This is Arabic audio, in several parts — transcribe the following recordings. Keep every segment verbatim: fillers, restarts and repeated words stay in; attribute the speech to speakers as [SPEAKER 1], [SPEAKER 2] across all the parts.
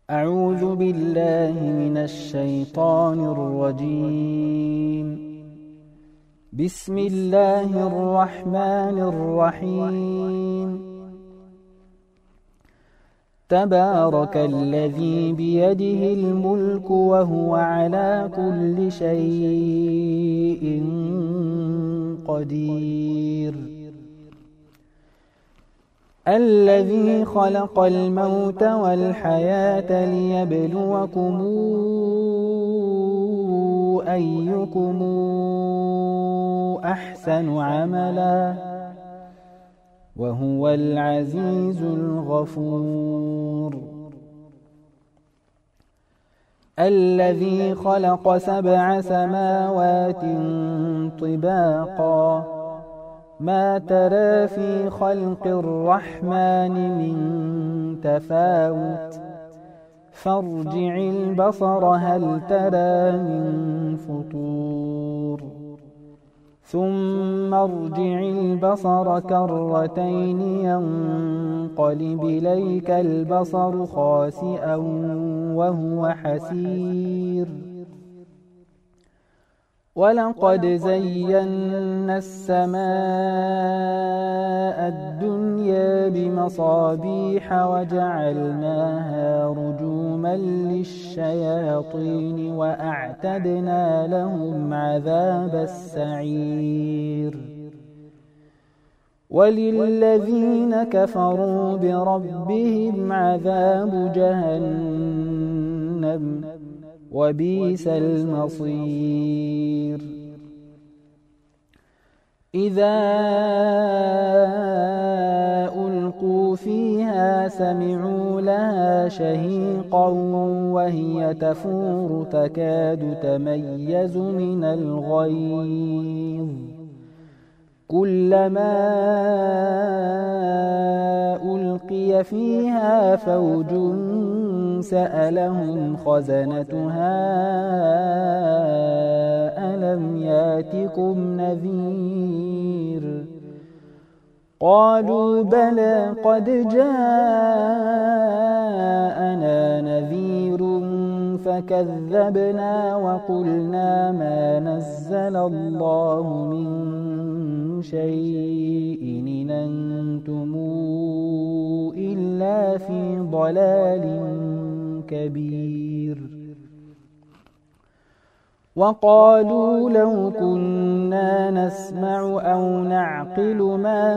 [SPEAKER 1] أعوذ بالله من الشيطان الرجيم. بسم الله الرحمن الرحيم. تبارك الذي بيده الملك وهو على كل شيء قدير. الذي خلق الموت والحياة ليبلوكم أيكم أحسن عملا وهو العزيز الغفور. الذي خلق سبع سماوات طباقا ما ترى في خلق الرحمن من تفاوت فارجع البصر هل ترى من فطور ثم ارجع البصر كرتين ينقلب إليك البصر خاسئا وهو حسير. ولقد زينا السماء الدنيا بمصابيح وجعلناها رجوما للشياطين وأعتدنا لهم عذاب السعير. وللذين كفروا بربهم عذاب جهنم وبئس المصير. إذا ألقوا فيها سمعوا لها شهيقا وهي تفور تكاد تميز من الغيظ كلما ألقي فيها فوج سألهم خزنتها ألم ياتكم نذير قالوا بلى قد جاءنا نذير فكذبنا وقلنا ما نزل الله من شيء إن أنتم إلا في ضلال كبير. وقالوا لو كنا نسمع أو نعقل ما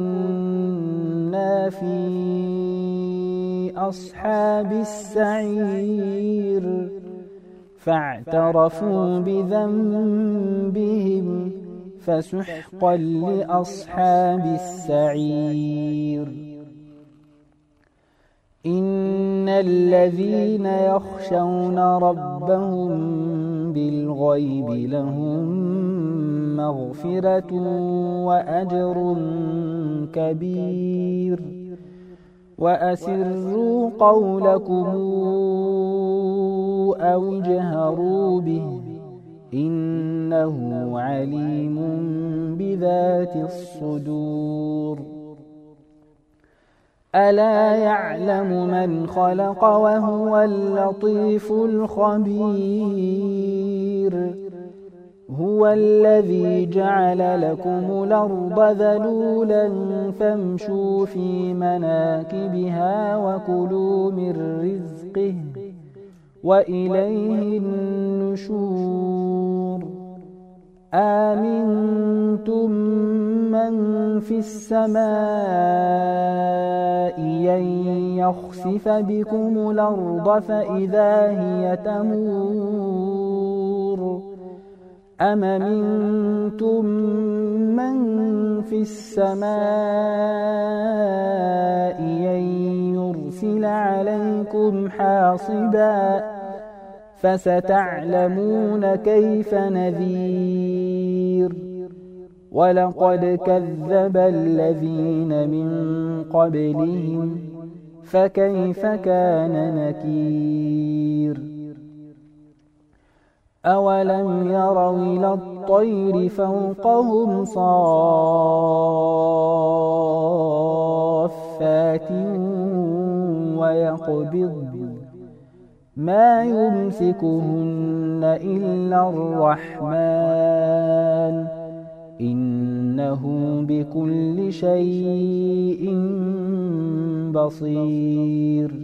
[SPEAKER 1] كنا في أصحاب السعير فاعترفوا بذنبهم فسحقا لأصحاب السعير. إن الذين يخشون ربهم بالغيب لهم مغفرة وأجر كبير. وأسروا قولكم أو اجهروا به إنه عليم بذات الصدور. ألا يعلم من خلق وهو اللطيف الخبير. هو الذي جعل لكم الأرض ذلولا فامشوا في مناكبها وكلوا من رزقه وإليه النشور. آمنتم من في السماء أن يخسف بكم الأرض فإذا هي تمور أم منتم من في السماء أن يرسل عليكم حاصبا فستعلمون كيف نذير. ولقد كذب الذين من قبلهم فكيف كان نكير. أولم يروا إلى الطير فوقهم صافات ويقبض ما يمسكهن إلا الرحمن إنه بكل شيء بصير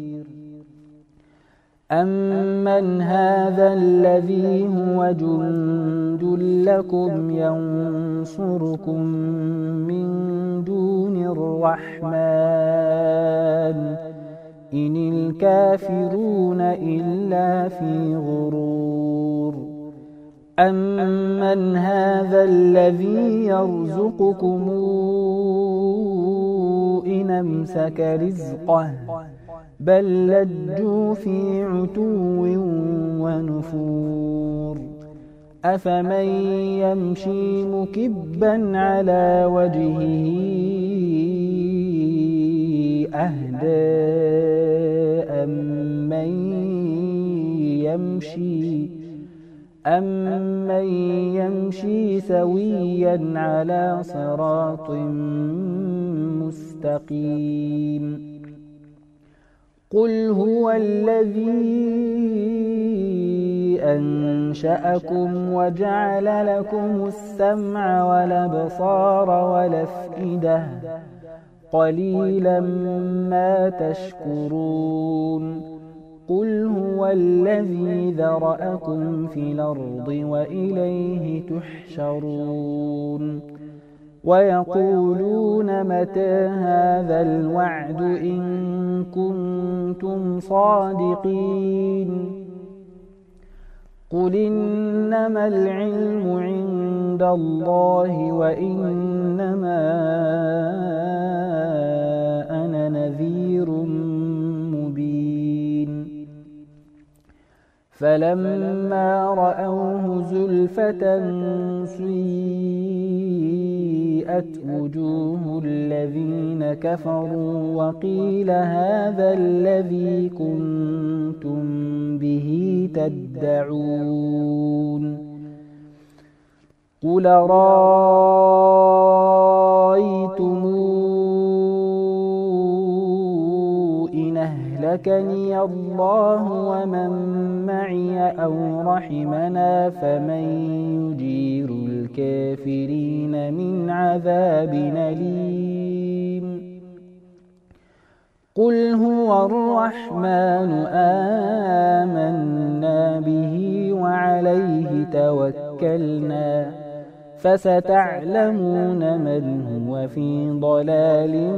[SPEAKER 1] أمن هذا الذي هو جند لكم ينصركم من دون الرحمن إن الكافرون إلا في غرور أمن هذا الذي يرزقكم إن أمسك رزقه بل لجوا في عتو ونفور أفمن يمشي مكبا على وجهه أهدى أمن يمشي أمن يمشي سويا على صراط مستقيم قل هو الذي أنشأكم وجعل لكم السمع والأبصار والأفئدة قليلا ما تشكرون قل هو الذي ذرأكم في الأرض وإليه تحشرون ويقولون متى هذا الوعد إن كنتم صادقين قل إنما العلم عند الله وإنما أنا نذير مبين فلما رأوه زلفة سيئت وجوه الذين كفروا وقيل هذا الذي كنتم به تدعون قل رأيتم إن أهلكني الله ومن معي أو رحمنا فمن يجير الكافرين من عذاب أليم قل هو الرحمن آمنا به وعليه توكلنا فستعلمون من هو في ضلال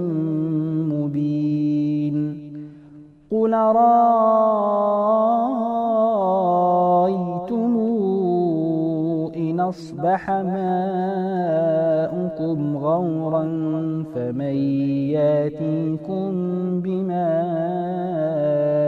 [SPEAKER 1] مبين قل رأيتم إن أصبح ماؤكم غورا فمن ياتيكم بماء